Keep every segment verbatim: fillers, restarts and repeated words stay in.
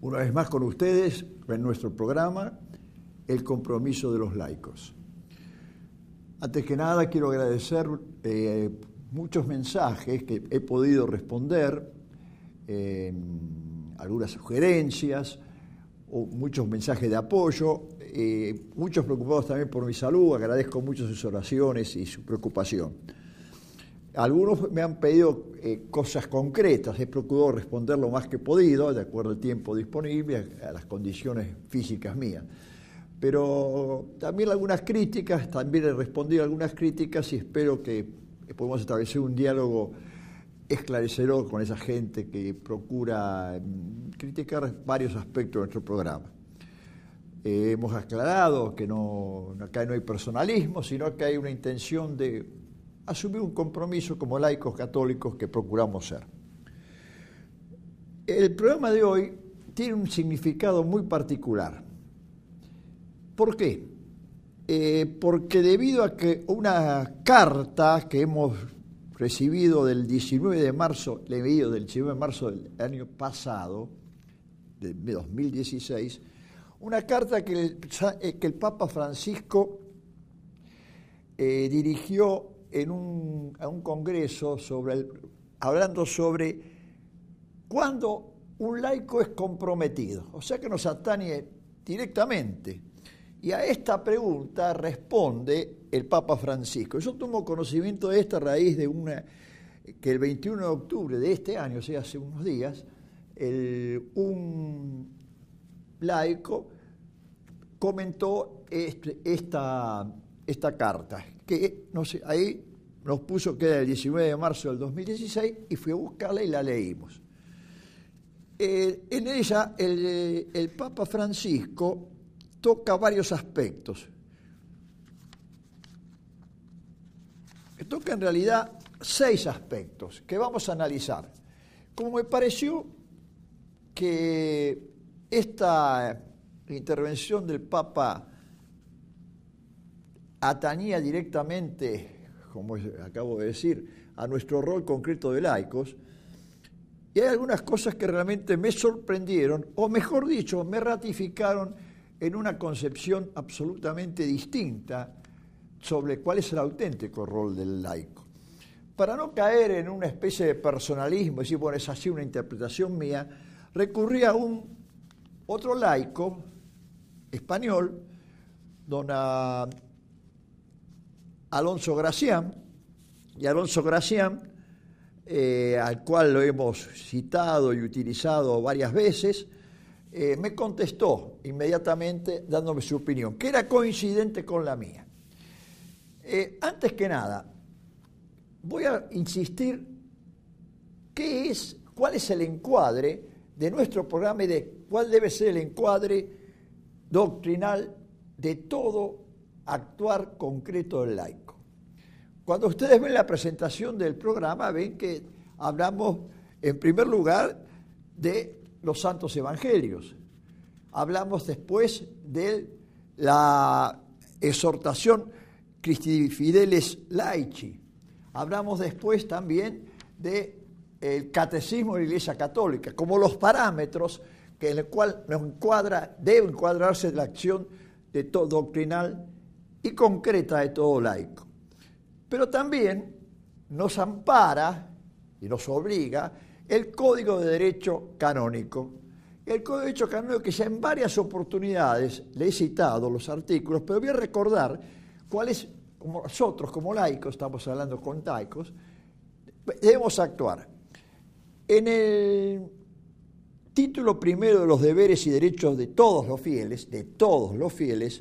Una vez más con ustedes en nuestro programa El compromiso de los laicos. Antes que nada quiero agradecer eh, muchos mensajes que he podido responder, eh, algunas sugerencias, o muchos mensajes de apoyo, eh, muchos preocupados también por mi salud. Agradezco mucho sus oraciones y su preocupación. Algunos me han pedido eh, cosas concretas, he procurado responder lo más que he podido, de acuerdo al tiempo disponible, a, a las condiciones físicas mías. Pero también algunas críticas, también he respondido a algunas críticas y espero que podamos establecer un diálogo esclarecedor con esa gente que procura criticar varios aspectos de nuestro programa. Eh, hemos aclarado que no, acá no hay personalismo, sino que hay una intención de asumir un compromiso como laicos católicos que procuramos ser. El programa de hoy tiene un significado muy particular. ¿Por qué? Eh, porque debido a que una carta que hemos recibido del diecinueve de marzo, leído del diecinueve de marzo del año pasado, de dos mil dieciséis, una carta que el, que el Papa Francisco eh, dirigió en un, a un congreso sobre el, hablando sobre cuándo un laico es comprometido, o sea que nos atañe directamente. Y a esta pregunta responde el Papa Francisco. Yo tomo conocimiento de esta a raíz de una que el veintiuno de octubre de este año, o sea, hace unos días, el, un laico comentó este, esta, esta carta, que no sé, ahí nos puso que era el diecinueve de marzo del dos mil dieciséis y fui a buscarla y la leímos. Eh, en ella el, el Papa Francisco toca varios aspectos. Toca en realidad seis aspectos que vamos a analizar. Como me pareció que esta intervención del Papa atañía directamente, como acabo de decir, a nuestro rol concreto de laicos, y hay algunas cosas que realmente me sorprendieron, o mejor dicho, me ratificaron en una concepción absolutamente distinta sobre cuál es el auténtico rol del laico. Para no caer en una especie de personalismo, decir, bueno, es así una interpretación mía, recurrí a un otro laico español, don Alonso Gracián, y Alonso Gracián, eh, al cual lo hemos citado y utilizado varias veces, Eh, me contestó inmediatamente dándome su opinión, que era coincidente con la mía. Eh, antes que nada, voy a insistir qué es, cuál es el encuadre de nuestro programa y de cuál debe ser el encuadre doctrinal de todo actuar concreto del laico. Cuando ustedes ven la presentación del programa, ven que hablamos en primer lugar de los santos evangelios. Hablamos después de la exhortación Christi Fideles Laici. Hablamos después también del catecismo de la Iglesia Católica, como los parámetros que en el cual nos encuadra, debe encuadrarse la acción de todo doctrinal y concreta de todo laico. Pero también nos ampara y nos obliga el Código de Derecho Canónico. El Código de Derecho Canónico que ya en varias oportunidades le he citado los artículos, pero voy a recordar cuáles, como nosotros como laicos, estamos hablando con laicos, debemos actuar. En el título primero de los deberes y derechos de todos los fieles, de todos los fieles,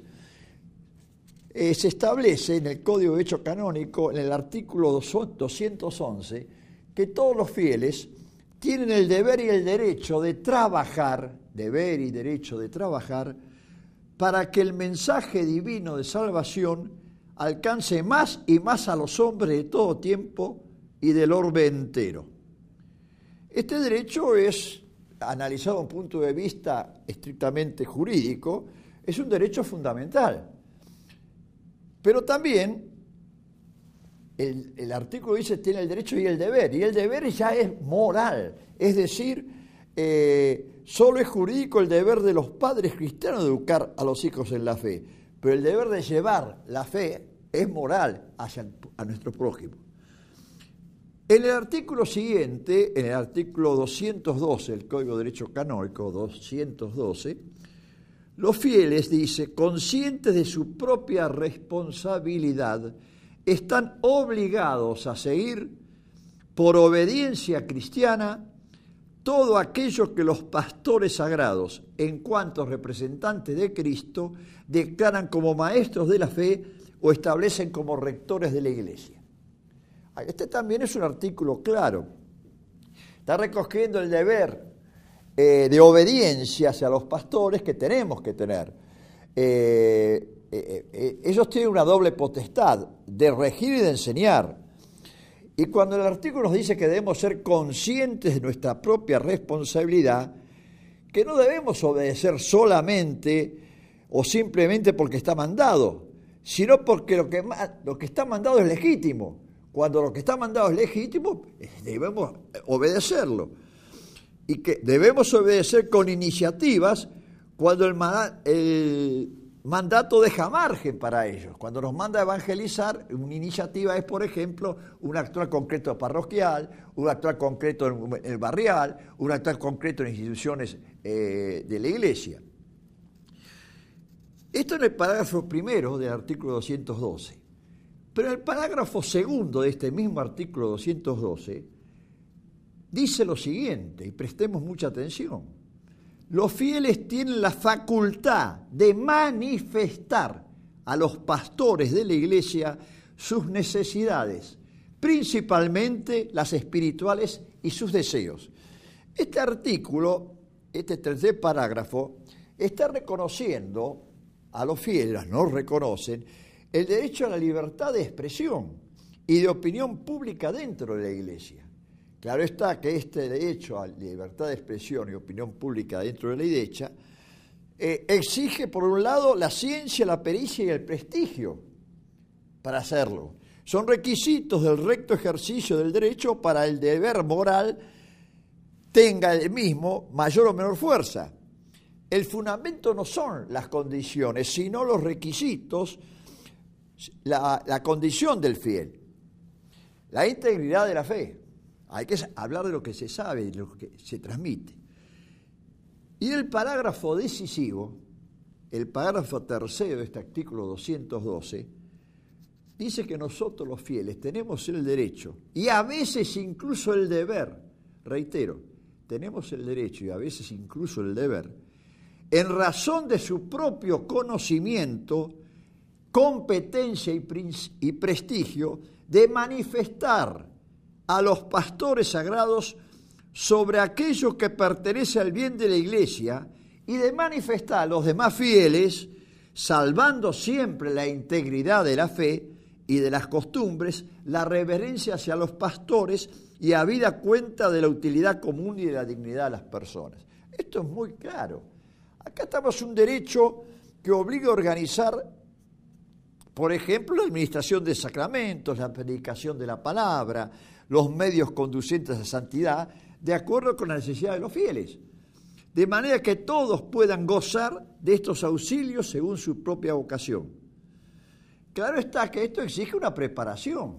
eh, se establece en el Código de Derecho Canónico, en el artículo doscientos once, que todos los fieles tienen el deber y el derecho de trabajar, deber y derecho de trabajar, para que el mensaje divino de salvación alcance más y más a los hombres de todo tiempo y del orbe entero. Este derecho es, analizado desde un punto de vista estrictamente jurídico, es un derecho fundamental. Pero también El, el artículo dice tiene el derecho y el deber, y el deber ya es moral, es decir, eh, solo es jurídico el deber de los padres cristianos de educar a los hijos en la fe, pero el deber de llevar la fe es moral hacia a nuestro prójimo. En el artículo siguiente, en el artículo doscientos doce del Código de Derecho Canónico, doscientos doce, los fieles, dice, conscientes de su propia responsabilidad, están obligados a seguir, por obediencia cristiana, todo aquello que los pastores sagrados, en cuanto representantes de Cristo, declaran como maestros de la fe o establecen como rectores de la Iglesia. Este también es un artículo claro. Está recogiendo el deber eh, de obediencia hacia los pastores que tenemos que tener. Eh, eh, eh, ellos tienen una doble potestad, de regir y de enseñar. Y cuando el artículo nos dice que debemos ser conscientes de nuestra propia responsabilidad, que no debemos obedecer solamente o simplemente porque está mandado, sino porque lo que, lo que está mandado es legítimo. Cuando lo que está mandado es legítimo, debemos obedecerlo. Y que debemos obedecer con iniciativas cuando el, el mandato deja margen para ellos. Cuando nos manda a evangelizar, una iniciativa es, por ejemplo, un actuar concreto parroquial, un actuar concreto en el barrial, un actuar concreto en instituciones eh, de la Iglesia. Esto en el parágrafo primero del artículo doscientos doce. Pero el parágrafo segundo de este mismo artículo doscientos doce dice lo siguiente, y prestemos mucha atención. Los fieles tienen la facultad de manifestar a los pastores de la Iglesia sus necesidades, principalmente las espirituales y sus deseos. Este artículo, este tercer parágrafo, está reconociendo a los fieles, no reconocen, el derecho a la libertad de expresión y de opinión pública dentro de la Iglesia. Claro está que este derecho a libertad de expresión y opinión pública dentro de la Iglesia eh, exige, por un lado, la ciencia, la pericia y el prestigio para hacerlo. Son requisitos del recto ejercicio del derecho para el deber moral tenga el mismo mayor o menor fuerza. El fundamento no son las condiciones, sino los requisitos, la, la condición del fiel, la integridad de la fe. Hay que hablar de lo que se sabe, de lo que se transmite. Y el parágrafo decisivo, el parágrafo tercero de este artículo doscientos doce, dice que nosotros los fieles tenemos el derecho y a veces incluso el deber, reitero, tenemos el derecho y a veces incluso el deber, en razón de su propio conocimiento, competencia y, y prestigio, de manifestar a los pastores sagrados sobre aquello que pertenece al bien de la Iglesia y de manifestar a los demás fieles, salvando siempre la integridad de la fe y de las costumbres, la reverencia hacia los pastores y habida cuenta de la utilidad común y de la dignidad de las personas. Esto es muy claro. Acá estamos un derecho que obliga a organizar, por ejemplo, la administración de sacramentos, la predicación de la palabra, los medios conducentes a santidad, de acuerdo con la necesidad de los fieles, de manera que todos puedan gozar de estos auxilios según su propia vocación. Claro está que esto exige una preparación,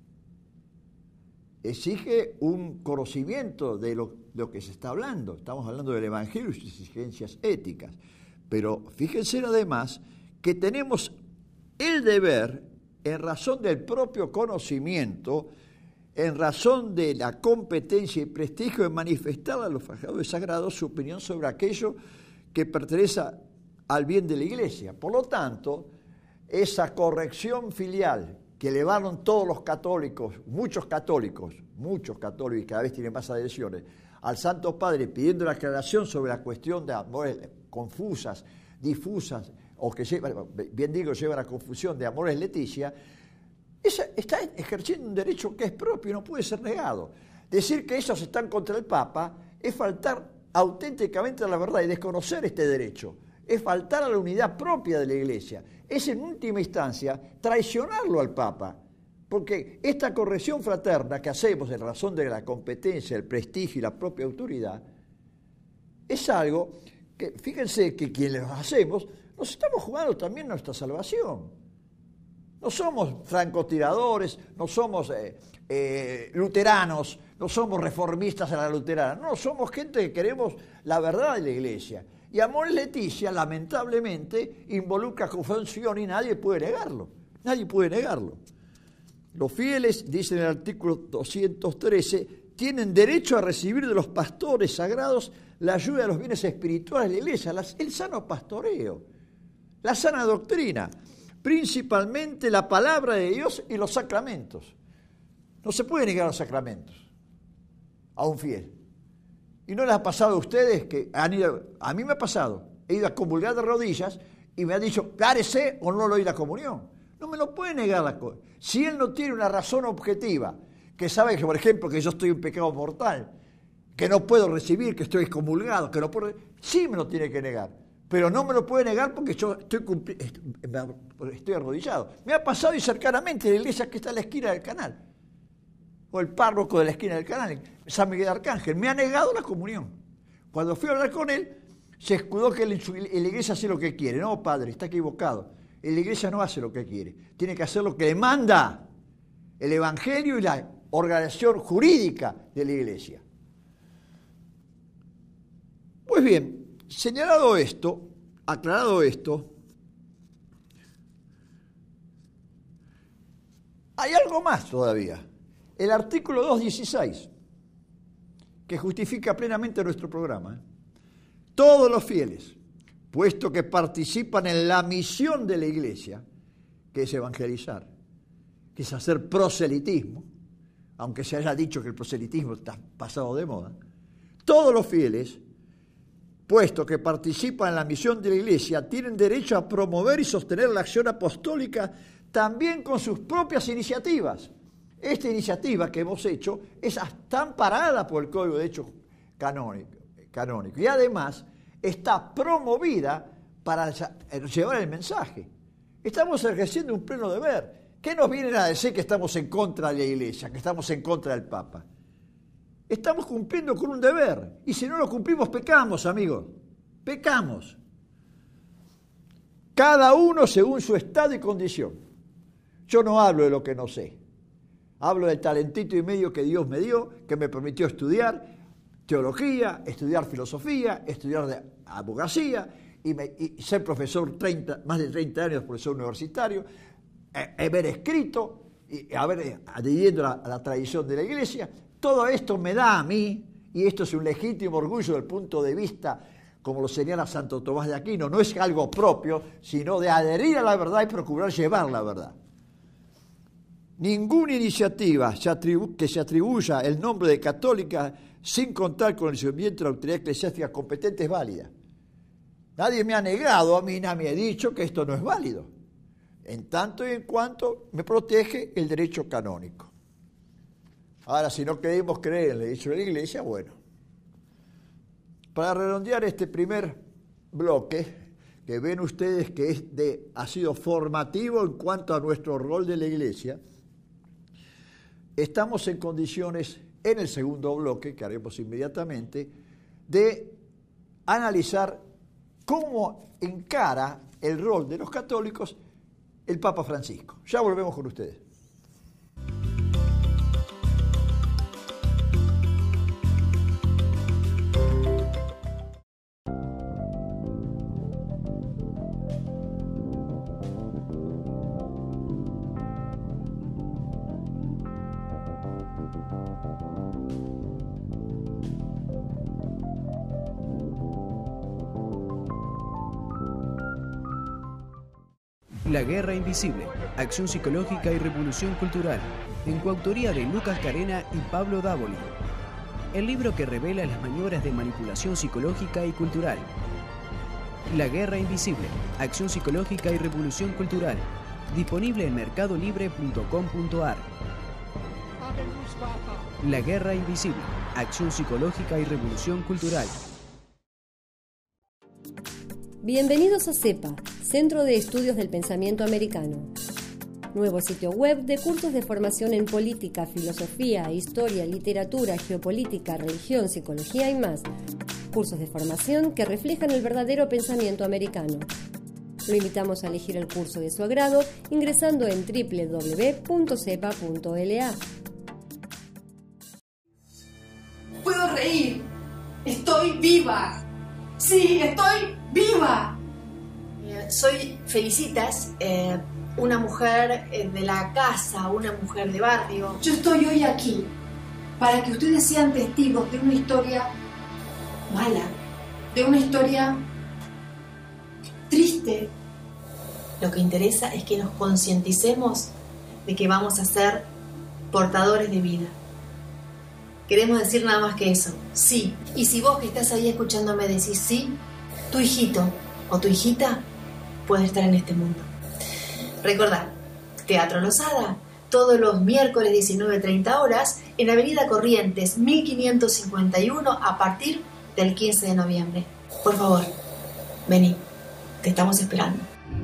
exige un conocimiento de lo, de lo que se está hablando. Estamos hablando del Evangelio y sus exigencias éticas, pero fíjense además que tenemos el deber, en razón del propio conocimiento, en razón de la competencia y prestigio, de manifestar a los pastores sagrados su opinión sobre aquello que pertenece al bien de la Iglesia. Por lo tanto, esa corrección filial que elevaron todos los católicos, muchos católicos, muchos católicos, y cada vez tienen más adhesiones, al Santo Padre pidiendo la aclaración sobre la cuestión de amores confusas, difusas, o que llevan, bien digo, llevan a confusión de amores leticia, esa, está ejerciendo un derecho que es propio y no puede ser negado. Decir que ellos están contra el Papa es faltar auténticamente a la verdad y desconocer este derecho. Es faltar a la unidad propia de la Iglesia. Es en última instancia traicionarlo al Papa, porque esta corrección fraterna que hacemos en razón de la competencia, el prestigio y la propia autoridad es algo que, fíjense que quienes lo hacemos, nos estamos jugando también nuestra salvación. No somos francotiradores, no somos eh, eh, luteranos, no somos reformistas a la luterana, no, somos gente que queremos la verdad de la Iglesia. Y Amoris Laetitia, lamentablemente, involucra confusión y nadie puede negarlo, nadie puede negarlo. Los fieles, dice en el artículo doscientos trece, tienen derecho a recibir de los pastores sagrados la ayuda de los bienes espirituales de la Iglesia, el sano pastoreo, la sana doctrina, principalmente la palabra de Dios y los sacramentos. No se puede negar los sacramentos a un fiel. ¿Y no les ha pasado a ustedes que han ido? A mí me ha pasado, he ido a comulgar de rodillas y me han dicho, cárese o no le doy la comunión. No me lo puede negar la cosa. Si él no tiene una razón objetiva, que sabe que, por ejemplo, que yo estoy en pecado mortal, que no puedo recibir, que estoy excomulgado, que no puedo, sí me lo tiene que negar. Pero no me lo puede negar porque yo estoy, cumpli- estoy arrodillado. Me ha pasado y cercanamente en la iglesia que está a la esquina del canal, o el párroco de la esquina del canal, San Miguel de Arcángel, me ha negado la comunión. Cuando fui a hablar con él, se escudó que en la iglesia hace lo que quiere. No, padre, está equivocado. En la iglesia no hace lo que quiere. Tiene que hacer lo que demanda el Evangelio y la organización jurídica de la iglesia. Pues bien, señalado esto, aclarado esto, hay algo más todavía. El artículo doscientos dieciséis, que justifica plenamente nuestro programa. Todos los fieles, puesto que participan en la misión de la Iglesia, que es evangelizar, que es hacer proselitismo, aunque se haya dicho que el proselitismo está pasado de moda, todos los fieles, puesto que participan en la misión de la Iglesia, tienen derecho a promover y sostener la acción apostólica también con sus propias iniciativas. Esta iniciativa que hemos hecho es hasta amparada por el Código de Hecho canónico, canónico y además está promovida para llevar el mensaje. Estamos ejerciendo un pleno deber. ¿Qué nos vienen a decir que estamos en contra de la Iglesia, que estamos en contra del Papa? Estamos cumpliendo con un deber. Y si no lo cumplimos, pecamos, amigos. Pecamos. Cada uno según su estado y condición. Yo no hablo de lo que no sé. Hablo del talentito y medio que Dios me dio, que me permitió estudiar teología, estudiar filosofía, estudiar de abogacía y, me, y ser profesor treinta, más de treinta años, profesor universitario, eh, haber escrito y haber adhiriendo a la, a la tradición de la Iglesia. Todo esto me da a mí, y esto es un legítimo orgullo del punto de vista, como lo señala Santo Tomás de Aquino, no es algo propio, sino de adherir a la verdad y procurar llevar la verdad. Ninguna iniciativa se atribu- que se atribuya el nombre de católica sin contar con el seguimiento de la autoridad eclesiástica competente es válida. Nadie me ha negado a mí, nadie me ha dicho que esto no es válido, en tanto y en cuanto me protege el derecho canónico. Ahora, si no queremos creer en el derecho de la Iglesia, bueno. Para redondear este primer bloque, que ven ustedes que es de, ha sido formativo en cuanto a nuestro rol de la Iglesia, estamos en condiciones, en el segundo bloque, que haremos inmediatamente, de analizar cómo encara el rol de los católicos el Papa Francisco. Ya volvemos con ustedes. La Guerra Invisible, Acción Psicológica y Revolución Cultural, en coautoría de Lucas Carena y Pablo Dávoli. El libro que revela las maniobras de manipulación psicológica y cultural. La Guerra Invisible, Acción Psicológica y Revolución Cultural, disponible en mercado libre punto com punto a r. La Guerra Invisible, Acción Psicológica y Revolución Cultural. Bienvenidos a CEPA, Centro de Estudios del Pensamiento Americano. Nuevo sitio web de cursos de formación en política, filosofía, historia, literatura, geopolítica, religión, psicología y más, cursos de formación que reflejan el verdadero pensamiento americano. Lo invitamos a elegir el curso de su agrado ingresando en doble u doble u doble u punto cepa punto l a. Puedo reír. Estoy viva. Sí, estoy viva. Eh, soy Felicitas, eh, una mujer eh, de la casa, una mujer de barrio. Yo estoy hoy aquí para que ustedes sean testigos de una historia mala, de una historia triste. Lo que interesa es que nos concienticemos de que vamos a ser portadores de vida. Queremos decir nada más que eso, sí. Y si vos que estás ahí escuchándome decís sí, tu hijito o tu hijita puede estar en este mundo. Recordá, Teatro Losada, todos los miércoles diecinueve treinta horas, en Avenida Corrientes mil quinientos cincuenta y uno a partir del quince de noviembre. Por favor, vení, te estamos esperando.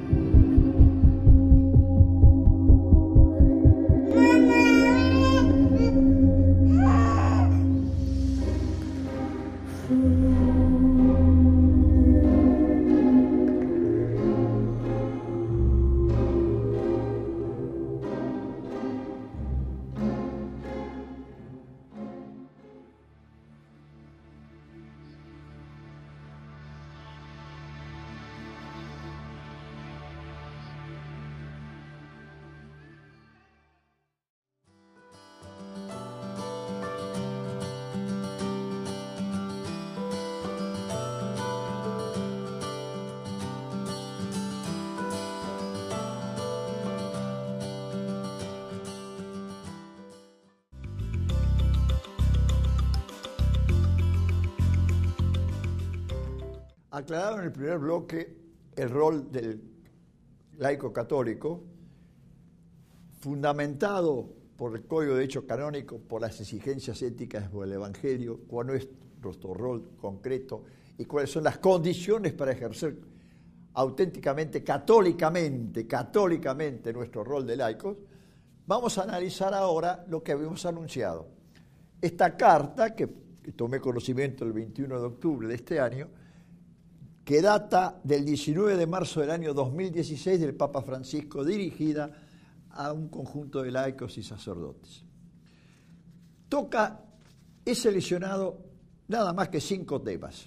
Aclarado en el primer bloque el rol del laico católico, fundamentado por el Código de Derecho Canónico, por las exigencias éticas del Evangelio, cuál es nuestro rol concreto y cuáles son las condiciones para ejercer auténticamente, católicamente, católicamente nuestro rol de laicos. Vamos a analizar ahora lo que habíamos anunciado. Esta carta, que, que tomé conocimiento el veintiuno de octubre de este año, que data del diecinueve de marzo del año dos mil dieciséis del Papa Francisco, dirigida a un conjunto de laicos y sacerdotes. Toca, he seleccionado nada más que cinco temas.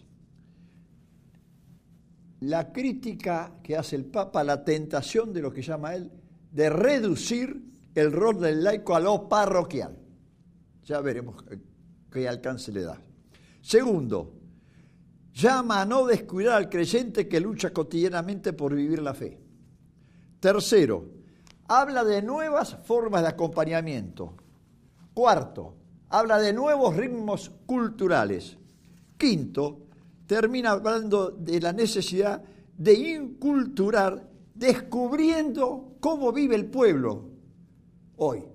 La crítica que hace el Papa, la tentación de lo que llama él, de reducir el rol del laico a lo parroquial. Ya veremos qué alcance le da. Segundo, llama a no descuidar al creyente que lucha cotidianamente por vivir la fe. Tercero, habla de nuevas formas de acompañamiento. Cuarto, habla de nuevos ritmos culturales. Quinto, termina hablando de la necesidad de inculturar, descubriendo cómo vive el pueblo hoy.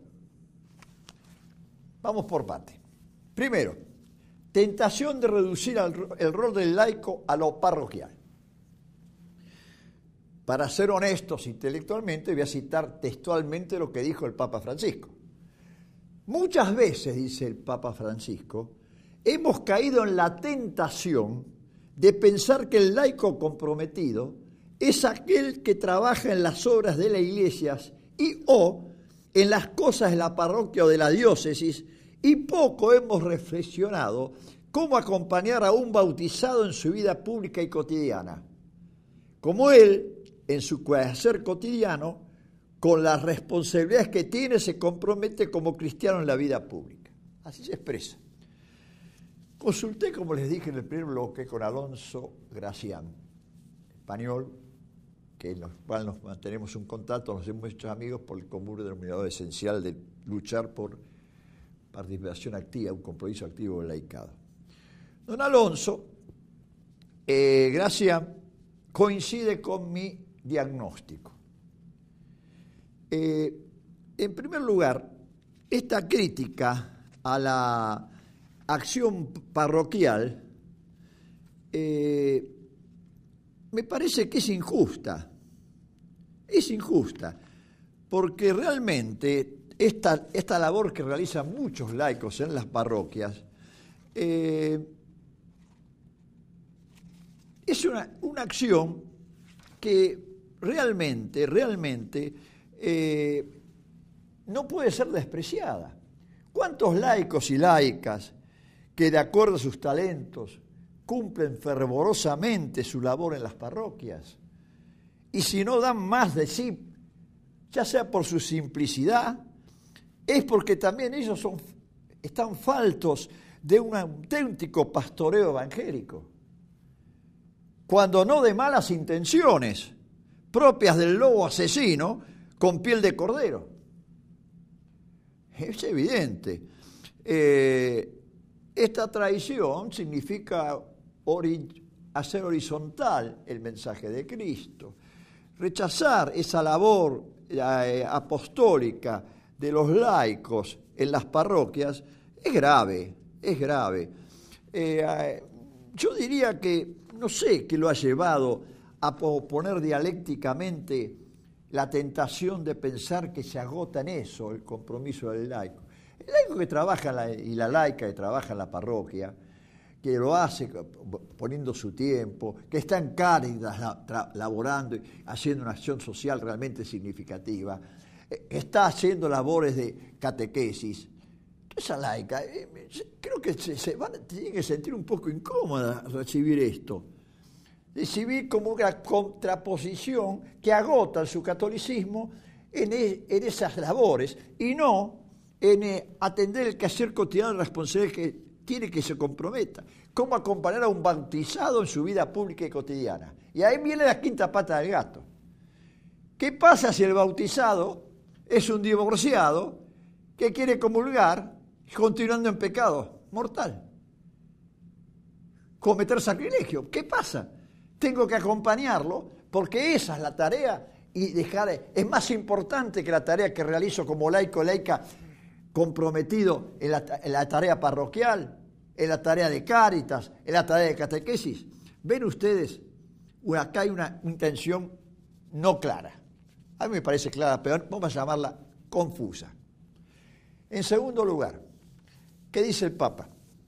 Vamos por parte. Primero, tentación de reducir el rol del laico a lo parroquial. Para ser honestos intelectualmente, voy a citar textualmente lo que dijo el Papa Francisco. Muchas veces, dice el Papa Francisco, hemos caído en la tentación de pensar que el laico comprometido es aquel que trabaja en las obras de las iglesias y o en las cosas de la parroquia o de la diócesis, y poco hemos reflexionado cómo acompañar a un bautizado en su vida pública y cotidiana. Como él, en su quehacer cotidiano, con las responsabilidades que tiene, se compromete como cristiano en la vida pública. Así se expresa. Consulté, como les dije en el primer bloque, con Alonso Gracián, español, que en los cual nos mantenemos un contacto, nos hemos hecho amigos por el común denominador esencial de luchar por participación activa, un compromiso activo del laicado. Don Alonso eh, Gracián coincide con mi diagnóstico. Eh, en primer lugar, esta crítica a la acción parroquial eh, me parece que es injusta. Es injusta, porque realmente esta, esta labor que realizan muchos laicos en las parroquias eh, es una, una acción que realmente, realmente eh, no puede ser despreciada. ¿Cuántos laicos y laicas que de acuerdo a sus talentos cumplen fervorosamente su labor en las parroquias? Y si no dan más de sí, ya sea por su simplicidad, es porque también ellos son, están faltos de un auténtico pastoreo evangélico, cuando no de malas intenciones, propias del lobo asesino con piel de cordero. Es evidente. Eh, esta traición significa ori- hacer horizontal el mensaje de Cristo, rechazar esa labor eh, apostólica de los laicos en las parroquias es grave, es grave. Eh, eh, yo diría que, no sé qué lo ha llevado a poner dialécticamente la tentación de pensar que se agota en eso el compromiso del laico. El laico que trabaja la, y la laica que trabaja en la parroquia, que lo hace poniendo su tiempo, que está en Cáritas laborando y haciendo una acción social realmente significativa, está haciendo labores de catequesis. Esa laica, creo que se, se van, tiene que sentir un poco incómoda recibir esto. Recibir como una contraposición que agota su catolicismo en, en esas labores y no en atender el quehacer cotidiano responsable que tiene que se comprometa. Cómo acompañar a un bautizado en su vida pública y cotidiana. Y ahí viene la quinta pata del gato. ¿Qué pasa si el bautizado es un divorciado que quiere comulgar continuando en pecado mortal? Cometer sacrilegio. ¿Qué pasa? Tengo que acompañarlo porque esa es la tarea y dejar, es más importante que la tarea que realizo como laico, laica, comprometido en la, en la tarea parroquial, en la tarea de Cáritas, en la tarea de catequesis. Ven ustedes, acá hay una intención no clara. A mí me parece clara, pero vamos a llamarla confusa. En segundo lugar, ¿qué dice el Papa?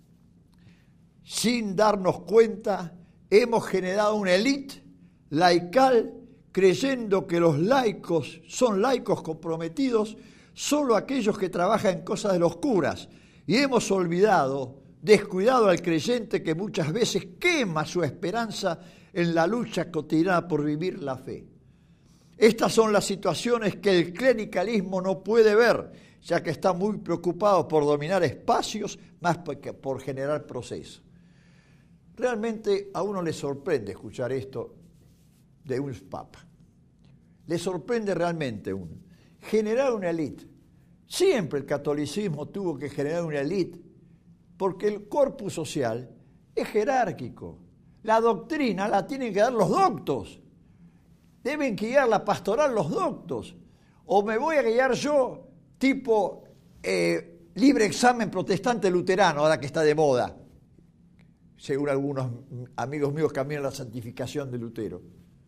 Sin darnos cuenta, hemos generado una élite laical creyendo que los laicos son laicos comprometidos solo aquellos que trabajan en cosas de los curas y hemos olvidado, descuidado al creyente que muchas veces quema su esperanza en la lucha cotidiana por vivir la fe. Estas son las situaciones que el clericalismo no puede ver, ya que está muy preocupado por dominar espacios más que por generar procesos. Realmente a uno le sorprende escuchar esto de un papa. Le sorprende realmente uno. Generar una élite. Siempre el catolicismo tuvo que generar una élite porque el corpus social es jerárquico. La doctrina la tienen que dar los doctos. Deben guiar la pastoral los doctos. O me voy a guiar yo tipo eh, libre examen protestante luterano, ahora que está de moda, según algunos amigos míos que caminan la santificación de Lutero.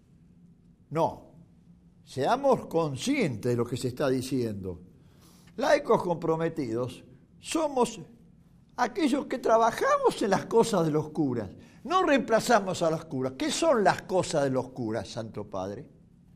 No, seamos conscientes de lo que se está diciendo. Laicos comprometidos somos aquellos que trabajamos en las cosas de los curas. No reemplazamos a los curas. ¿Qué son las cosas de los curas, Santo Padre?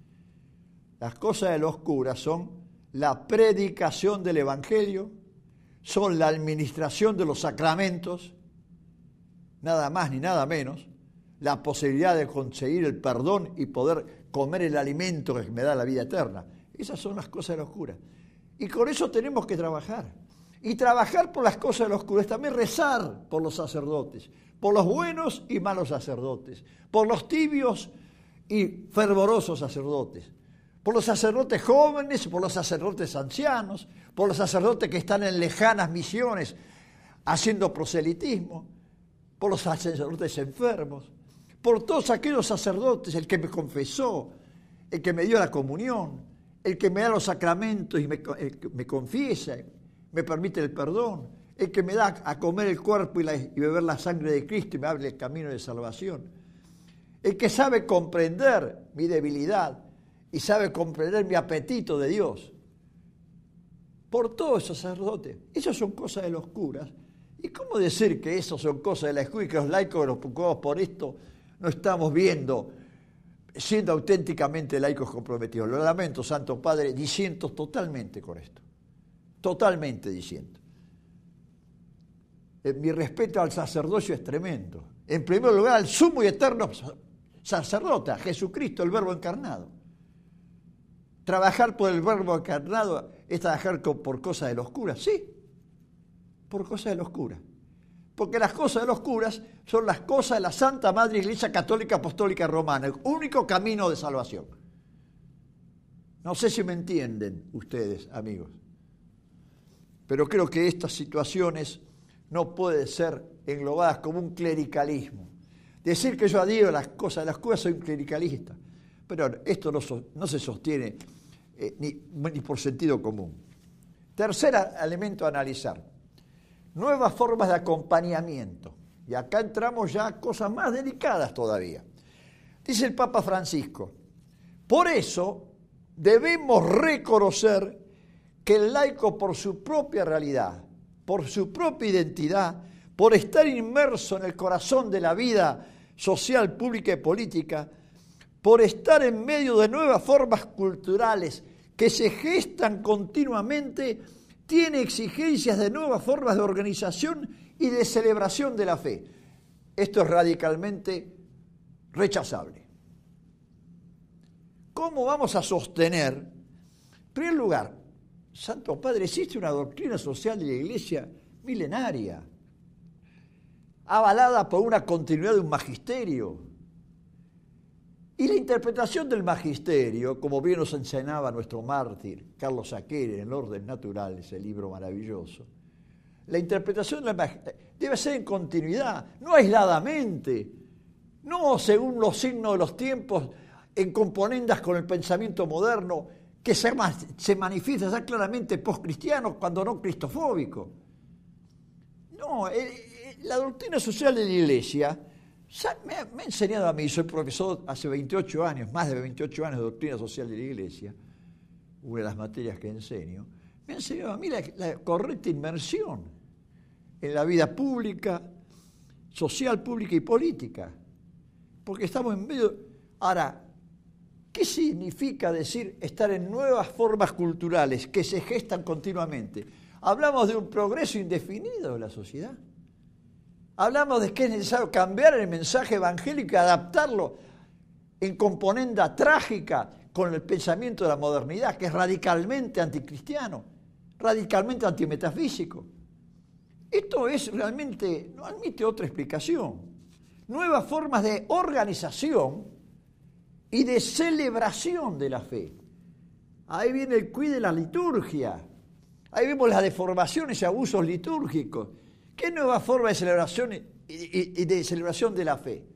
Las cosas de los curas son la predicación del Evangelio, son la administración de los sacramentos, nada más ni nada menos, la posibilidad de conseguir el perdón y poder comer el alimento que me da la vida eterna. Esas son las cosas de los curas. Y con eso tenemos que trabajar. Y trabajar por las cosas de los curas, también rezar por los sacerdotes, por los buenos y malos sacerdotes, por los tibios y fervorosos sacerdotes, por los sacerdotes jóvenes, por los sacerdotes ancianos, por los sacerdotes que están en lejanas misiones haciendo proselitismo, por los sacerdotes enfermos, por todos aquellos sacerdotes, el que me confesó, el que me dio la comunión, el que me da los sacramentos y me, que me confiesa, me permite el perdón, el que me da a comer el cuerpo y, la, y beber la sangre de Cristo y me abre el camino de salvación, el que sabe comprender mi debilidad y sabe comprender mi apetito de Dios. Por todos esos sacerdotes, esas son cosas de los curas. ¿Y cómo decir que eso son cosas de la escuela y que los laicos los preocupados por esto no estamos viendo, siendo auténticamente laicos comprometidos. Lo lamento, Santo Padre, disiento totalmente con esto. Totalmente disiento. Eh, mi respeto al sacerdocio es tremendo. En primer lugar, al sumo y eterno sacerdote, a Jesucristo, el Verbo encarnado. Trabajar por el Verbo encarnado es trabajar por cosas de los curas, sí, por cosas de los curas. Porque las cosas de los curas son las cosas de la Santa Madre Iglesia Católica Apostólica Romana, el único camino de salvación. No sé si me entienden ustedes, amigos, pero creo que estas situaciones no pueden ser englobadas como un clericalismo. Decir que yo adhiero a las cosas de las curas soy un clericalista, pero esto no, so, no se sostiene eh, ni, ni por sentido común. Tercer elemento a analizar. Nuevas formas de acompañamiento. Y acá entramos ya a cosas más delicadas todavía. Dice el Papa Francisco, por eso debemos reconocer que el laico por su propia realidad, por su propia identidad, por estar inmerso en el corazón de la vida social, pública y política, por estar en medio de nuevas formas culturales que se gestan continuamente, tiene exigencias de nuevas formas de organización y de celebración de la fe. Esto es radicalmente rechazable. ¿Cómo vamos a sostener? En primer lugar, Santo Padre, existe una doctrina social de la Iglesia milenaria, avalada por una continuidad de un magisterio. Y la interpretación del magisterio, como bien nos enseñaba nuestro mártir, Carlos Saquer, en El orden natural, ese libro maravilloso, la interpretación del magisterio debe ser en continuidad, no aisladamente, no según los signos de los tiempos, en componendas con el pensamiento moderno, que se, se manifiesta ya claramente post-cristiano, cuando no cristofóbico. No, el, el, la doctrina social de la Iglesia me ha, me ha enseñado a mí, soy profesor hace veintiocho años, más de veintiocho años de doctrina social de la Iglesia, una de las materias que enseño, me ha enseñado a mí la, la correcta inmersión en la vida pública, social, pública y política, porque estamos en medio. Ahora, ¿qué significa decir estar en nuevas formas culturales que se gestan continuamente? Hablamos de un progreso indefinido de la sociedad. Hablamos de que es necesario cambiar el mensaje evangélico y adaptarlo en componenda trágica con el pensamiento de la modernidad, que es radicalmente anticristiano, radicalmente antimetafísico. Esto es realmente, no admite otra explicación. Nuevas formas de organización y de celebración de la fe. Ahí viene el cuid de la liturgia. Ahí vemos las deformaciones y abusos litúrgicos. ¿Qué nueva forma de celebración y, y, y de celebración de la fe?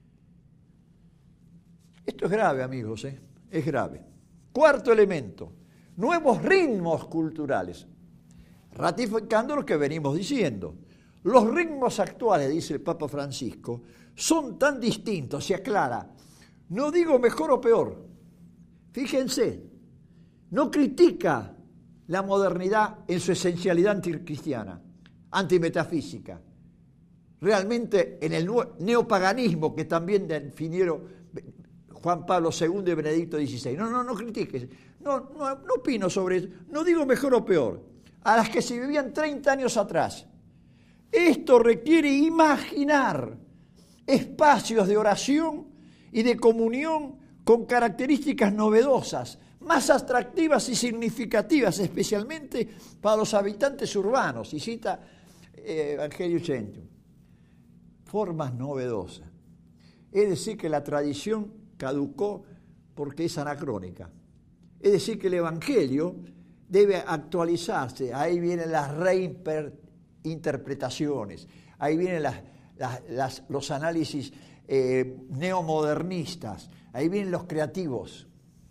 Esto es grave, amigos, ¿eh? Es grave. Cuarto elemento, nuevos ritmos culturales. Ratificando lo que venimos diciendo. Los ritmos actuales, dice el Papa Francisco, son tan distintos, se aclara. No digo mejor o peor. Fíjense, no critica la modernidad en su esencialidad anticristiana, antimetafísica. Realmente en el neopaganismo que también definieron Juan Pablo segundo y Benedicto dieciséis. No, no, no critiques. No, no, no opino sobre eso. No digo mejor o peor. A las que se vivían treinta años atrás. Esto requiere imaginar espacios de oración y de comunión con características novedosas, más atractivas y significativas, especialmente para los habitantes urbanos. Y cita eh, Evangelio Gentium. Formas novedosas. Es decir, que la tradición caducó porque es anacrónica. Es decir, que el Evangelio debe actualizarse. Ahí vienen las reinterpretaciones, ahí vienen las, las, las, los análisis eh, neomodernistas, ahí vienen los creativos.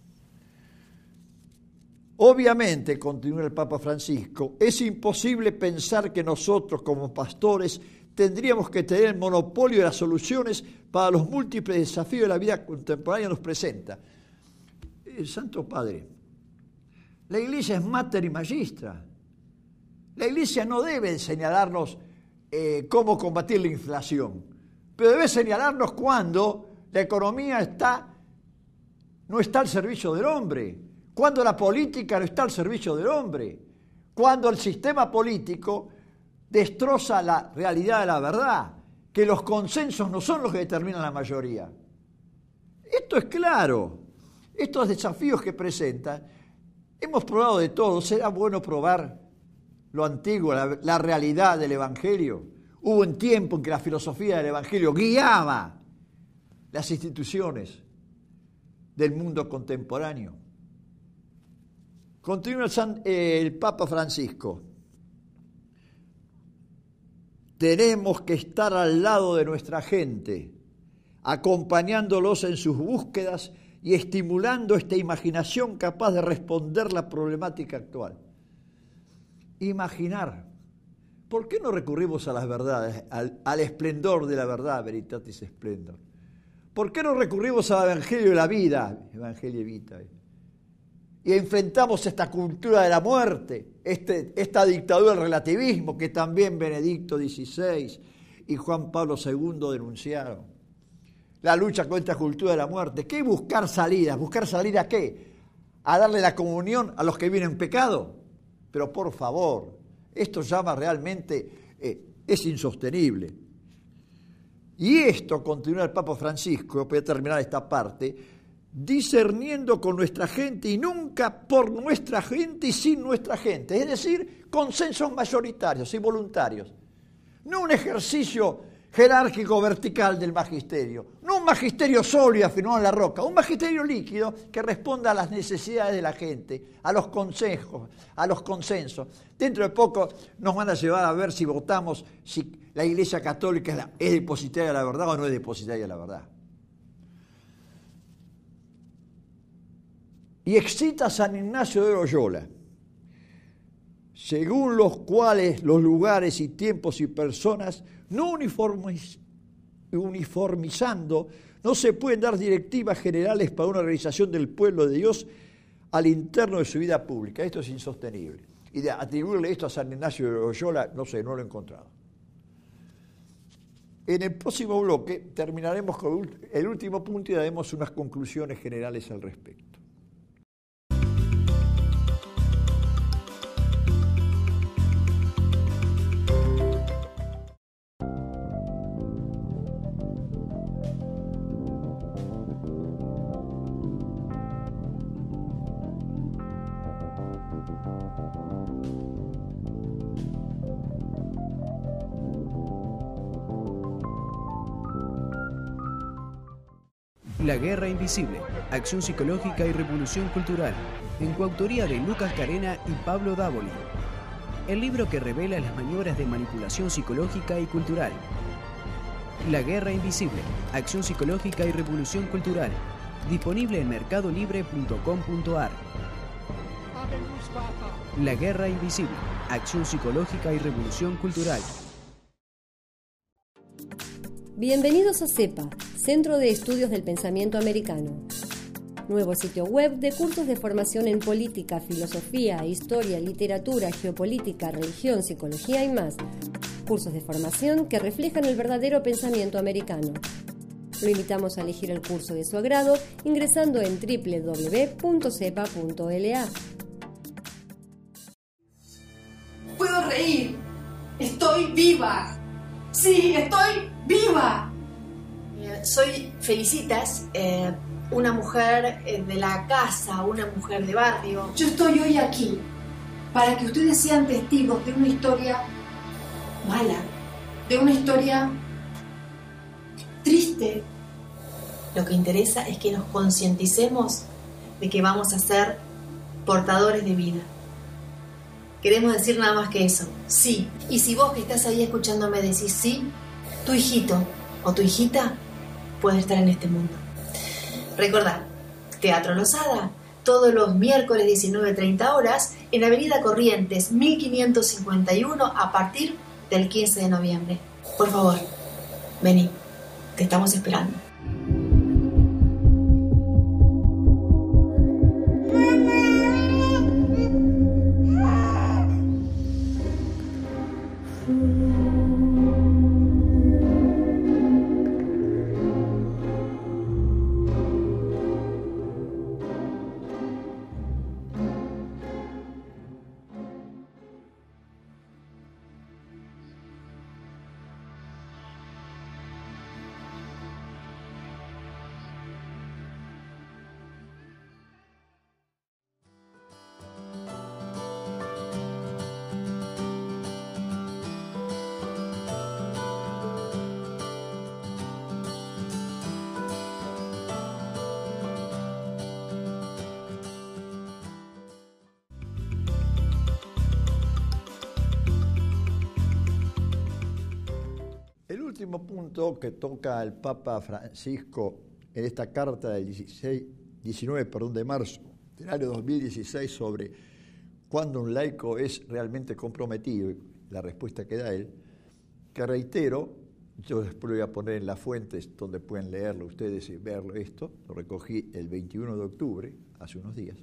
Obviamente, continúa el Papa Francisco, es imposible pensar que nosotros como pastores tendríamos que tener el monopolio de las soluciones para los múltiples desafíos de la vida contemporánea nos presenta. El Santo Padre, la Iglesia es mater y magistra. La Iglesia no debe señalarnos eh, cómo combatir la inflación. pero debe señalarnos cuando la economía está, no está al servicio del hombre, cuando la política no está al servicio del hombre, cuando el sistema político destroza la realidad de la verdad, que los consensos no son los que determinan la mayoría. Esto es claro. Estos desafíos que presentan, hemos probado de todo. ¿Será bueno probar lo antiguo, la, la realidad del Evangelio? Hubo un tiempo en que la filosofía del Evangelio guiaba las instituciones del mundo contemporáneo. Continúa el, San, eh, el Papa Francisco. Tenemos que estar al lado de nuestra gente, acompañándolos en sus búsquedas y estimulando esta imaginación capaz de responder la problemática actual. Imaginar. ¿Por qué no recurrimos a las verdades, al, al esplendor de la verdad, veritatis splendor? ¿Por qué no recurrimos al Evangelio de la vida, Evangelio Vitae? Y enfrentamos esta cultura de la muerte, este, esta dictadura del relativismo que también Benedicto dieciséis y Juan Pablo segundo denunciaron. La lucha contra la cultura de la muerte. ¿Qué buscar salidas? ¿Buscar salida a qué? ¿A darle la comunión a los que viven en pecado? Pero por favor, esto llama realmente, eh, es insostenible. Y esto, continúa el Papa Francisco, voy a terminar esta parte, discerniendo con nuestra gente y nunca por nuestra gente y sin nuestra gente. Es decir, consensos mayoritarios y voluntarios. No un ejercicio jerárquico vertical del magisterio, no un magisterio sólido afirmado en la roca, un magisterio líquido que responda a las necesidades de la gente, a los consejos, a los consensos. Dentro de poco nos van a llevar a ver si votamos si la Iglesia Católica es, la, es depositaria de la verdad o no es depositaria de la verdad. Y excita San Ignacio de Loyola, según los cuales los lugares y tiempos y personas, no uniformiz, uniformizando, no se pueden dar directivas generales para una organización del pueblo de Dios al interno de su vida pública. Esto es insostenible. Y de atribuirle esto a San Ignacio de Loyola, no sé, no lo he encontrado. En el próximo bloque terminaremos con el último punto y daremos unas conclusiones generales al respecto. La Guerra Invisible, Acción Psicológica y Revolución Cultural, en coautoría de Lucas Carena y Pablo Davoli. El libro que revela las maniobras de manipulación psicológica y cultural. La Guerra Invisible, Acción Psicológica y Revolución Cultural, disponible en mercado libre punto com punto a r. La Guerra Invisible, Acción Psicológica y Revolución Cultural. Bienvenidos a CEPA, Centro de Estudios del Pensamiento Americano. Nuevo sitio web de cursos de formación en política, filosofía, historia, literatura, geopolítica, religión, psicología y más. Cursos de formación que reflejan el verdadero pensamiento americano. Lo invitamos a elegir el curso de su agrado ingresando en doble u doble u doble u punto cepa punto l a. Puedo reír. Estoy viva. Sí, estoy viva. Soy Felicitas, eh, una mujer eh, de la casa, una mujer de barrio. Yo estoy hoy aquí para que ustedes sean testigos de una historia mala, de una historia triste. Lo que interesa es que nos concienticemos de que vamos a ser portadores de vida. Queremos decir nada más que eso, sí. Y si vos que estás ahí escuchándome decís sí, tu hijito o tu hijita puede estar en este mundo. Recordá, Teatro Losada, todos los miércoles diecinueve treinta horas, en Avenida Corrientes mil quinientos cincuenta y uno a partir del quince de noviembre. Por favor, vení, te estamos esperando. último punto que toca el Papa Francisco en esta carta del dieciséis, diecinueve perdón, de marzo del año dos mil dieciséis sobre cuándo un laico es realmente comprometido, la respuesta que da él, que reitero, yo después lo voy a poner en las fuentes donde pueden leerlo ustedes y verlo esto, lo recogí el veintiuno de octubre, hace unos días,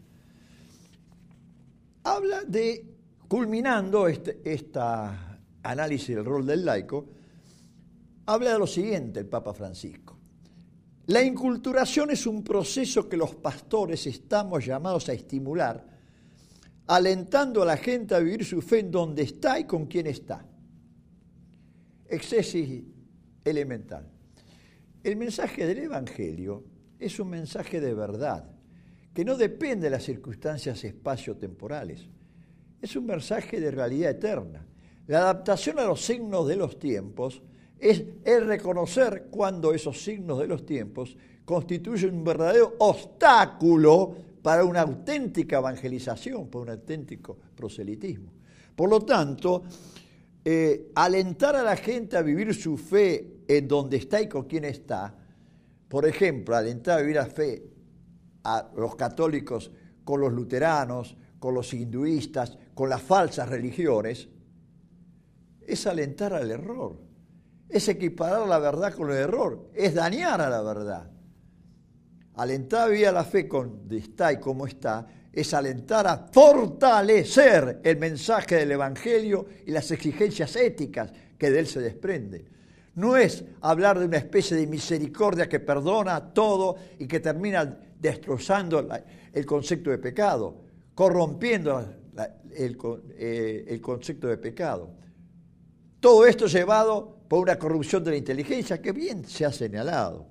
habla de, culminando este esta análisis del rol del laico, habla de lo siguiente el Papa Francisco. La inculturación es un proceso que los pastores estamos llamados a estimular, alentando a la gente a vivir su fe en donde está y con quién está. Exégesis elemental. El mensaje del Evangelio es un mensaje de verdad, que no depende de las circunstancias espaciotemporales. Es un mensaje de realidad eterna. La adaptación a los signos de los tiempos es el reconocer cuando esos signos de los tiempos constituyen un verdadero obstáculo para una auténtica evangelización, para un auténtico proselitismo. Por lo tanto, eh, alentar a la gente a vivir su fe en donde está y con quién está, por ejemplo, alentar a vivir la fe a los católicos con los luteranos, con los hinduistas, con las falsas religiones, es alentar al error. Es equiparar la verdad con el error, es dañar a la verdad. Alentar a vivir la fe con donde está y cómo está, es alentar a fortalecer el mensaje del Evangelio y las exigencias éticas que de él se desprenden. No es hablar de una especie de misericordia que perdona todo y que termina destrozando la, el concepto de pecado, corrompiendo la, el, eh, el concepto de pecado. Todo esto llevado por una corrupción de la inteligencia que bien se ha señalado.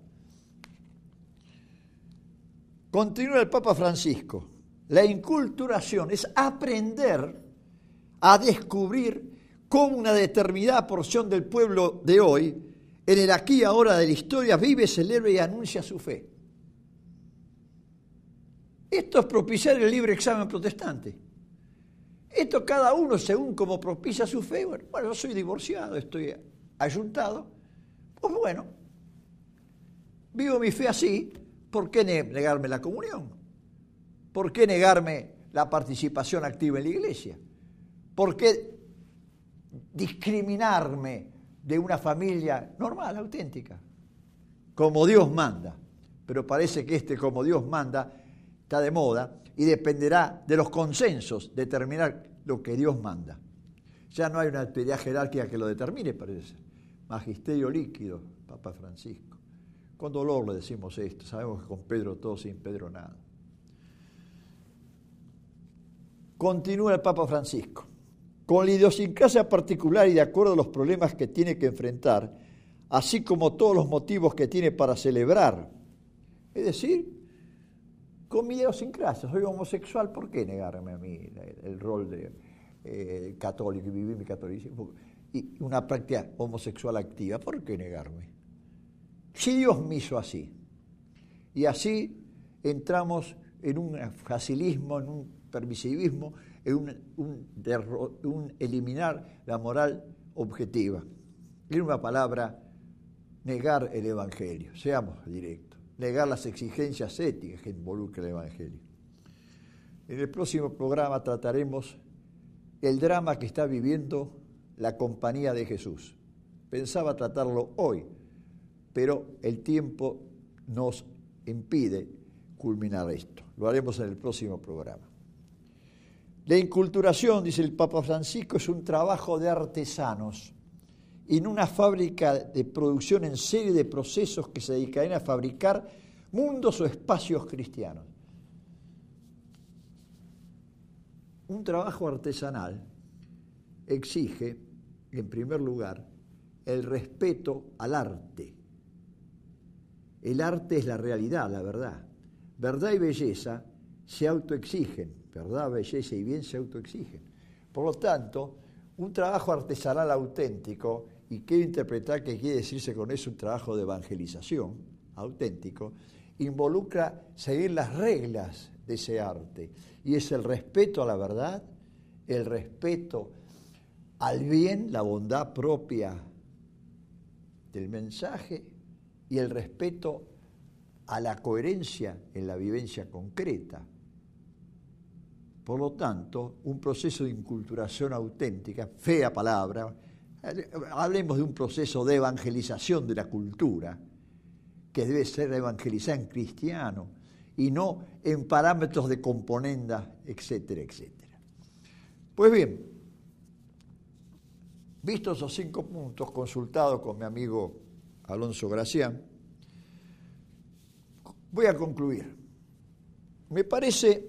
Continúa el Papa Francisco. La inculturación es aprender a descubrir cómo una determinada porción del pueblo de hoy, en el aquí y ahora de la historia, vive, celebra y anuncia su fe. Esto es propiciar el libre examen protestante. Esto cada uno según como propicia su fe. Bueno, bueno, yo soy divorciado, estoy ayuntado. Pues bueno, vivo mi fe así, ¿por qué negarme la comunión? ¿Por qué negarme la participación activa en la iglesia? ¿Por qué discriminarme de una familia normal, auténtica? Como Dios manda. Pero parece que este como Dios manda está de moda y dependerá de los consensos determinar lo que Dios manda. Ya no hay una autoridad jerárquica que lo determine, parece. Magisterio líquido, Papa Francisco. Con dolor le decimos esto, sabemos que con Pedro todo, sin Pedro nada. Continúa el Papa Francisco. Con la idiosincrasia particular y de acuerdo a los problemas que tiene que enfrentar, así como todos los motivos que tiene para celebrar. Es decir, con mi idiosincrasia, soy homosexual, ¿por qué negarme a mí el, el rol de eh, católico y vivir mi catolicismo? Y una práctica homosexual activa, ¿por qué negarme? Si Dios me hizo así. Y así entramos en un facilismo, en un permisivismo, en un, un, derro, un eliminar la moral objetiva. En una palabra, negar el Evangelio, seamos directos. Negar las exigencias éticas que involucra el Evangelio. En el próximo programa trataremos el drama que está viviendo la Compañía de Jesús. Pensaba tratarlo hoy, pero el tiempo nos impide culminar esto. Lo haremos en el próximo programa. La inculturación, dice el Papa Francisco, es un trabajo de artesanos en una fábrica de producción en serie de procesos que se dedicarán a fabricar mundos o espacios cristianos. Un trabajo artesanal exige, en primer lugar, el respeto al arte. El arte es la realidad, la verdad. Verdad y belleza se autoexigen. Verdad, belleza y bien se autoexigen. Por lo tanto, un trabajo artesanal auténtico, y quiero interpretar que quiere decirse con eso un trabajo de evangelización auténtico, involucra seguir las reglas de ese arte, y es el respeto a la verdad, el respeto al bien, la bondad propia del mensaje y el respeto a la coherencia en la vivencia concreta. Por lo tanto, un proceso de inculturación auténtica, fea palabra, hablemos de un proceso de evangelización de la cultura, que debe ser evangelizada en cristiano y no en parámetros de componenda, etcétera, etcétera. Pues bien, vistos esos cinco puntos, consultados con mi amigo Alonso Gracián, voy a concluir. Me parece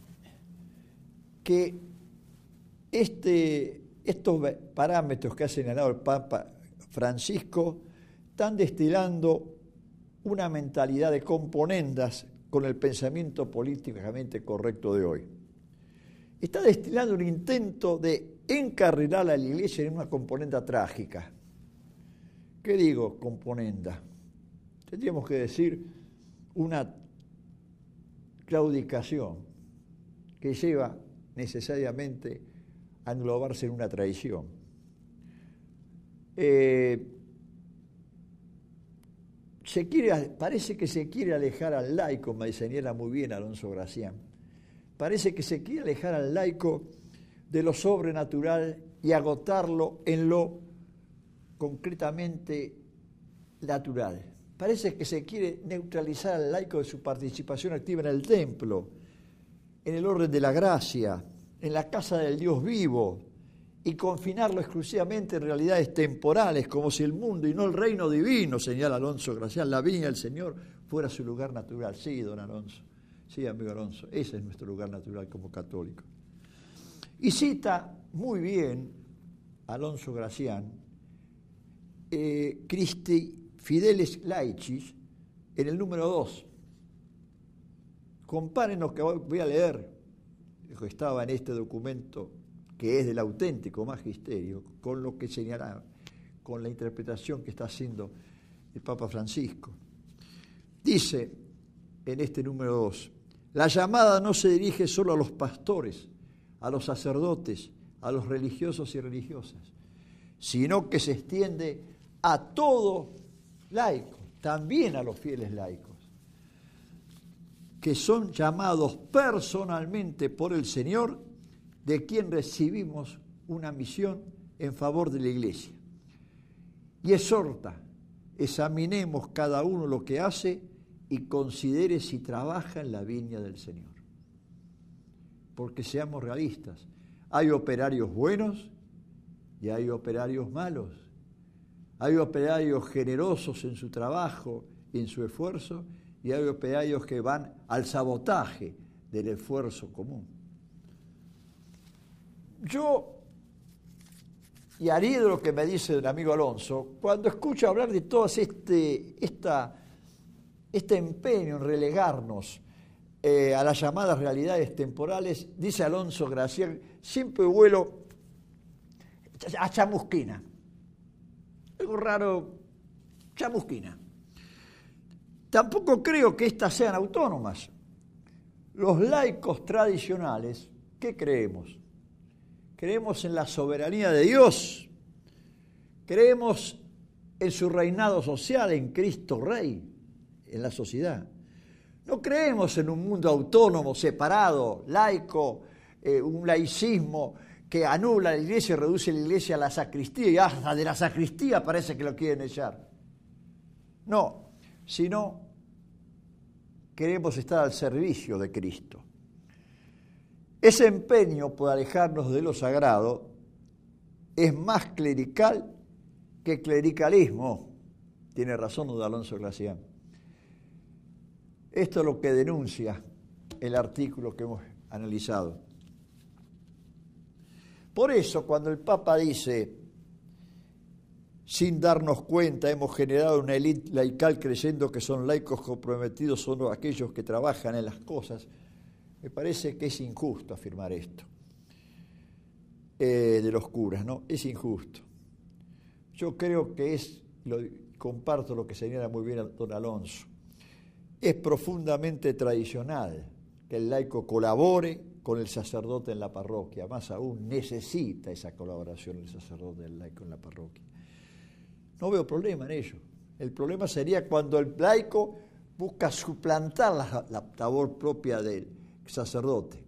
que este, estos parámetros que ha señalado el Papa Francisco están destilando una mentalidad de componendas con el pensamiento políticamente correcto de hoy. Está destilando un intento de encarrilar a la Iglesia en una componenda trágica. ¿Qué digo componenda? Tendríamos que decir una claudicación que lleva necesariamente a englobarse en una traición. Eh, se quiere, parece que se quiere alejar al laico, me señala muy bien Alonso Gracián, parece que se quiere alejar al laico de lo sobrenatural y agotarlo en lo concretamente natural. Parece que se quiere neutralizar al laico de su participación activa en el templo, en el orden de la gracia, en la casa del Dios vivo, y confinarlo exclusivamente en realidades temporales, como si el mundo y no el reino divino, señala Alonso Gracián, la viña del Señor, fuera su lugar natural. Sí, don Alonso, sí, amigo Alonso, ese es nuestro lugar natural como católicos. Y cita muy bien Alonso Gracián, eh, Christi Fideles Laicis, en el número dos. Comparen lo que voy a leer, que estaba en este documento, que es del auténtico magisterio, con lo que señalaba, con la interpretación que está haciendo el Papa Francisco. Dice en este número dos, la llamada no se dirige solo a los pastores, a los sacerdotes, a los religiosos y religiosas, sino que se extiende a todo laico, también a los fieles laicos, que son llamados personalmente por el Señor, de quien recibimos una misión en favor de la Iglesia. Y exhorta, examinemos cada uno lo que hace y considere si trabaja en la viña del Señor. Porque seamos realistas, hay operarios buenos y hay operarios malos. Hay operarios generosos en su trabajo y en su esfuerzo, y hay operarios que van al sabotaje del esfuerzo común. Yo, y haría lo que me dice el amigo Alonso, cuando escucho hablar de todo este, esta, este empeño en relegarnos eh, a las llamadas realidades temporales, dice Alonso Gracián, siempre vuelo a chamusquina. Algo raro, chamusquina. Tampoco creo que éstas sean autónomas. Los laicos tradicionales, ¿qué creemos? Creemos en la soberanía de Dios, creemos en su reinado social, en Cristo Rey, en la sociedad. No creemos en un mundo autónomo, separado, laico, eh, un laicismo que anula la iglesia y reduce la iglesia a la sacristía, y hasta de la sacristía parece que lo quieren echar. No, sino queremos estar al servicio de Cristo. Ese empeño por alejarnos de lo sagrado es más clerical que clericalismo. Tiene razón don Alonso Gracián. Esto es lo que denuncia el artículo que hemos analizado. Por eso, cuando el Papa dice, sin darnos cuenta, hemos generado una élite laical creyendo que son laicos comprometidos solo aquellos que trabajan en las cosas, me parece que es injusto afirmar esto eh, de los curas, ¿no? Es injusto. Yo creo que es, lo, comparto lo que señala muy bien don Alonso, es profundamente tradicional que el laico colabore con el sacerdote en la parroquia, más aún necesita esa colaboración el sacerdote del laico en la parroquia. No veo problema en ello. El problema sería cuando el laico busca suplantar la, la labor propia del sacerdote.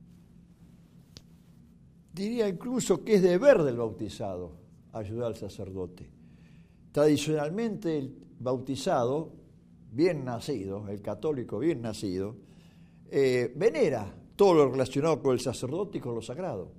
Diría incluso que es deber del bautizado ayudar al sacerdote. Tradicionalmente el bautizado, bien nacido, el católico bien nacido, eh, venera todo lo relacionado con el sacerdote y con lo sagrado.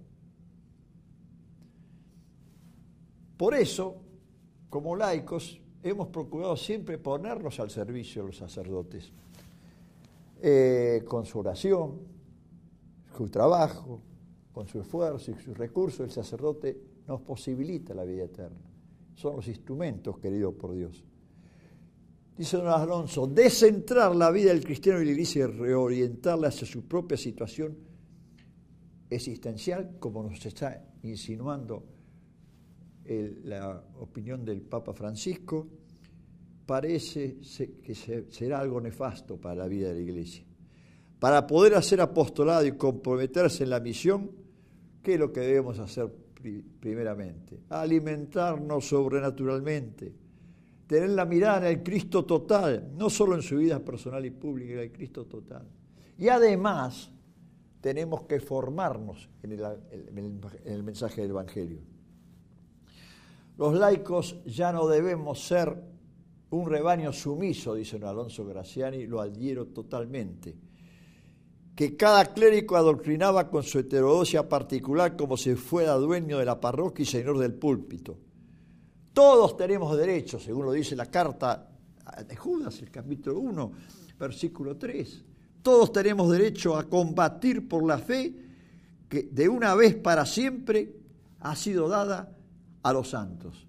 Por eso, como laicos, hemos procurado siempre ponernos al servicio de los sacerdotes, eh, con su oración, su trabajo, con su esfuerzo y sus recursos. El sacerdote nos posibilita la vida eterna. Son los instrumentos queridos por Dios. Dice don Alonso, descentrar la vida del cristiano y la iglesia y reorientarla hacia su propia situación existencial, como nos está insinuando el, la opinión del Papa Francisco, parece que será algo nefasto para la vida de la iglesia. Para poder hacer apostolado y comprometerse en la misión, ¿qué es lo que debemos hacer primeramente? Alimentarnos sobrenaturalmente, tener la mirada en el Cristo total, no solo en su vida personal y pública, en el Cristo total. Y además tenemos que formarnos en el, en el mensaje del Evangelio. Los laicos ya no debemos ser un rebaño sumiso, dice don Alonso Graciani, lo adhiero totalmente, que cada clérigo adoctrinaba con su heterodoxia particular como si fuera dueño de la parroquia y señor del púlpito. Todos tenemos derecho, según lo dice la carta de Judas, el capítulo uno, versículo tres. Todos tenemos derecho a combatir por la fe que de una vez para siempre ha sido dada a los santos.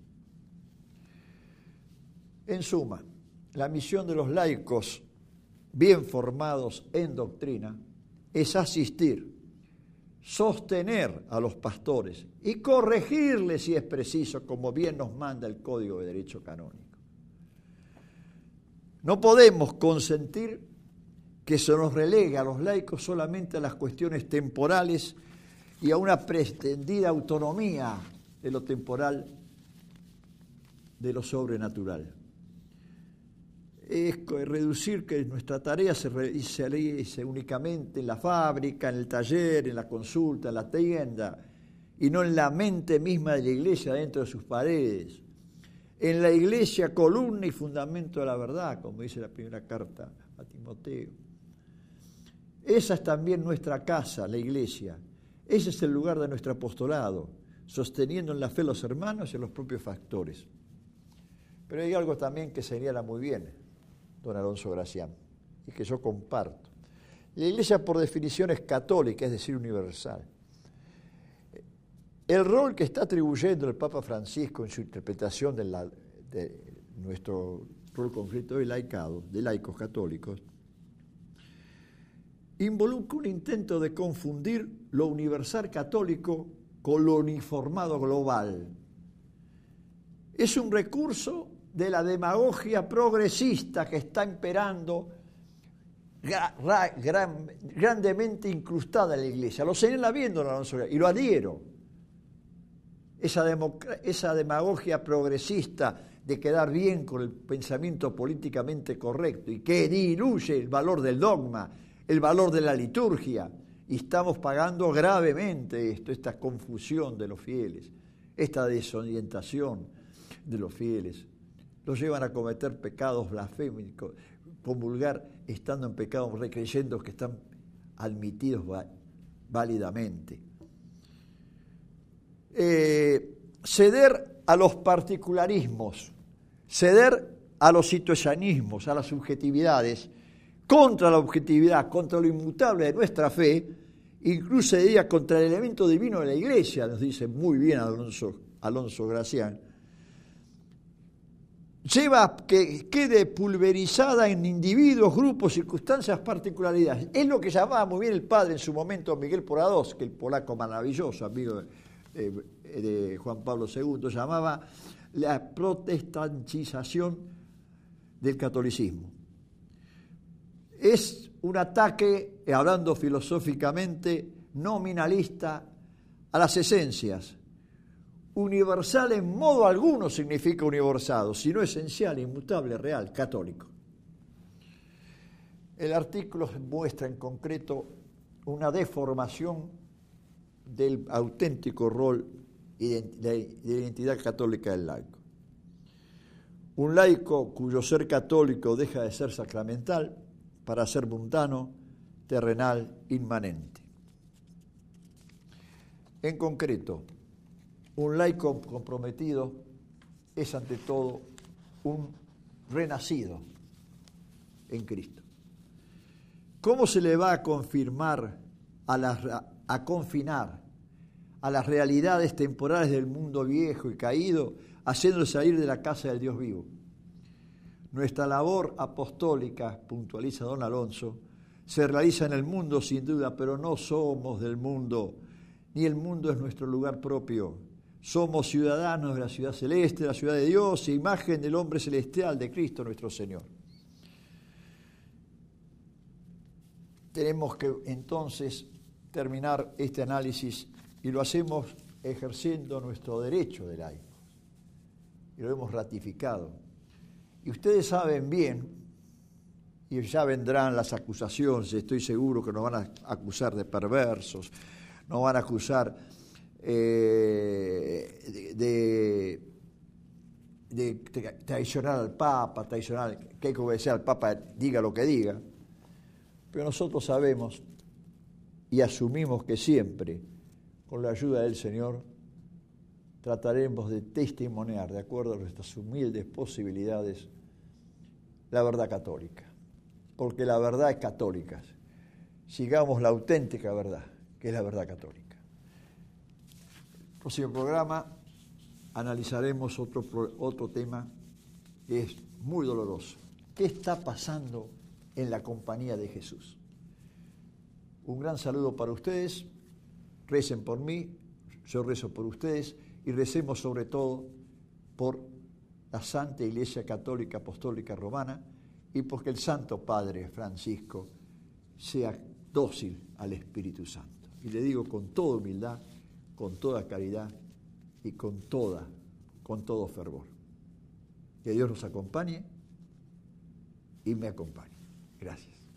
En suma, la misión de los laicos bien formados en doctrina es asistir, sostener a los pastores y corregirles si es preciso, como bien nos manda el Código de Derecho Canónico. No podemos consentir que se nos relegue a los laicos solamente a las cuestiones temporales y a una pretendida autonomía de lo temporal, de lo sobrenatural. Es reducir que nuestra tarea se realice únicamente en la fábrica, en el taller, en la consulta, en la tienda, y no en la mente misma de la iglesia dentro de sus paredes. En la iglesia, columna y fundamento de la verdad, como dice la primera carta a Timoteo. Esa es también nuestra casa, la iglesia. Ese es el lugar de nuestro apostolado, sosteniendo en la fe a los hermanos y a los propios factores. Pero hay algo también que señala muy bien don Alonso Gracián, y que yo comparto. La iglesia, por definición, es católica, es decir, universal. El rol que está atribuyendo el Papa Francisco en su interpretación de, la, de nuestro rol concreto de laicado, de laicos católicos, involucra un intento de confundir lo universal católico con lo uniformado global. Es un recurso de la demagogia progresista que está imperando gra, ra, gran, grandemente incrustada en la iglesia. Lo señala viendo y lo adhiero. Esa, esa demagogia progresista de quedar bien con el pensamiento políticamente correcto y que diluye el valor del dogma, el valor de la liturgia, y estamos pagando gravemente esto, esta confusión de los fieles, esta desorientación de los fieles. Los llevan a cometer pecados blasfémicos, comulgar estando en pecados recreyendo que están admitidos válidamente. Eh, ceder a los particularismos, ceder a los situacionismos, a las subjetividades, contra la objetividad, contra lo inmutable de nuestra fe, incluso diría contra el elemento divino de la Iglesia, nos dice muy bien Alonso, Alonso Gracián, lleva a que quede pulverizada en individuos, grupos, circunstancias, particularidades. Es lo que llamaba muy bien el padre en su momento Miguel Poradovsky, el polaco maravilloso, amigo de, de Juan Pablo segundo, llamaba la protestantización del catolicismo. Es un ataque, hablando filosóficamente, nominalista a las esencias, universal en modo alguno significa universado, sino esencial, inmutable, real, católico. El artículo muestra en concreto una deformación del auténtico rol de identidad católica del laico. Un laico cuyo ser católico deja de ser sacramental para ser mundano, terrenal, inmanente. En concreto, un laico comprometido es ante todo un renacido en Cristo. ¿Cómo se le va a confirmar, a, las, a confinar a las realidades temporales del mundo viejo y caído, haciéndole salir de la casa del Dios vivo? Nuestra labor apostólica, puntualiza don Alonso, se realiza en el mundo sin duda, pero no somos del mundo, ni el mundo es nuestro lugar propio. Somos ciudadanos de la ciudad celeste, de la ciudad de Dios, imagen del hombre celestial de Cristo nuestro Señor. Tenemos que entonces terminar este análisis y lo hacemos ejerciendo nuestro derecho de laicos. Y lo hemos ratificado. Y ustedes saben bien, y ya vendrán las acusaciones, estoy seguro que nos van a acusar de perversos, nos van a acusar eh, de, de, de traicionar al Papa, traicionar, que hay que obedecer al Papa, diga lo que diga. Pero nosotros sabemos y asumimos que siempre, con la ayuda del Señor, trataremos de testimoniar, de acuerdo a nuestras humildes posibilidades, la verdad católica. Porque la verdad es católica. Sigamos la auténtica verdad, que es la verdad católica. En el próximo programa analizaremos otro, otro tema que es muy doloroso. ¿Qué está pasando en la compañía de Jesús? Un gran saludo para ustedes, recen por mí, yo rezo por ustedes y recemos sobre todo por la Santa Iglesia Católica Apostólica Romana y porque el Santo Padre Francisco sea dócil al Espíritu Santo. Y le digo con toda humildad, con toda caridad y con toda, con todo fervor. Que Dios nos acompañe y me acompañe. Gracias.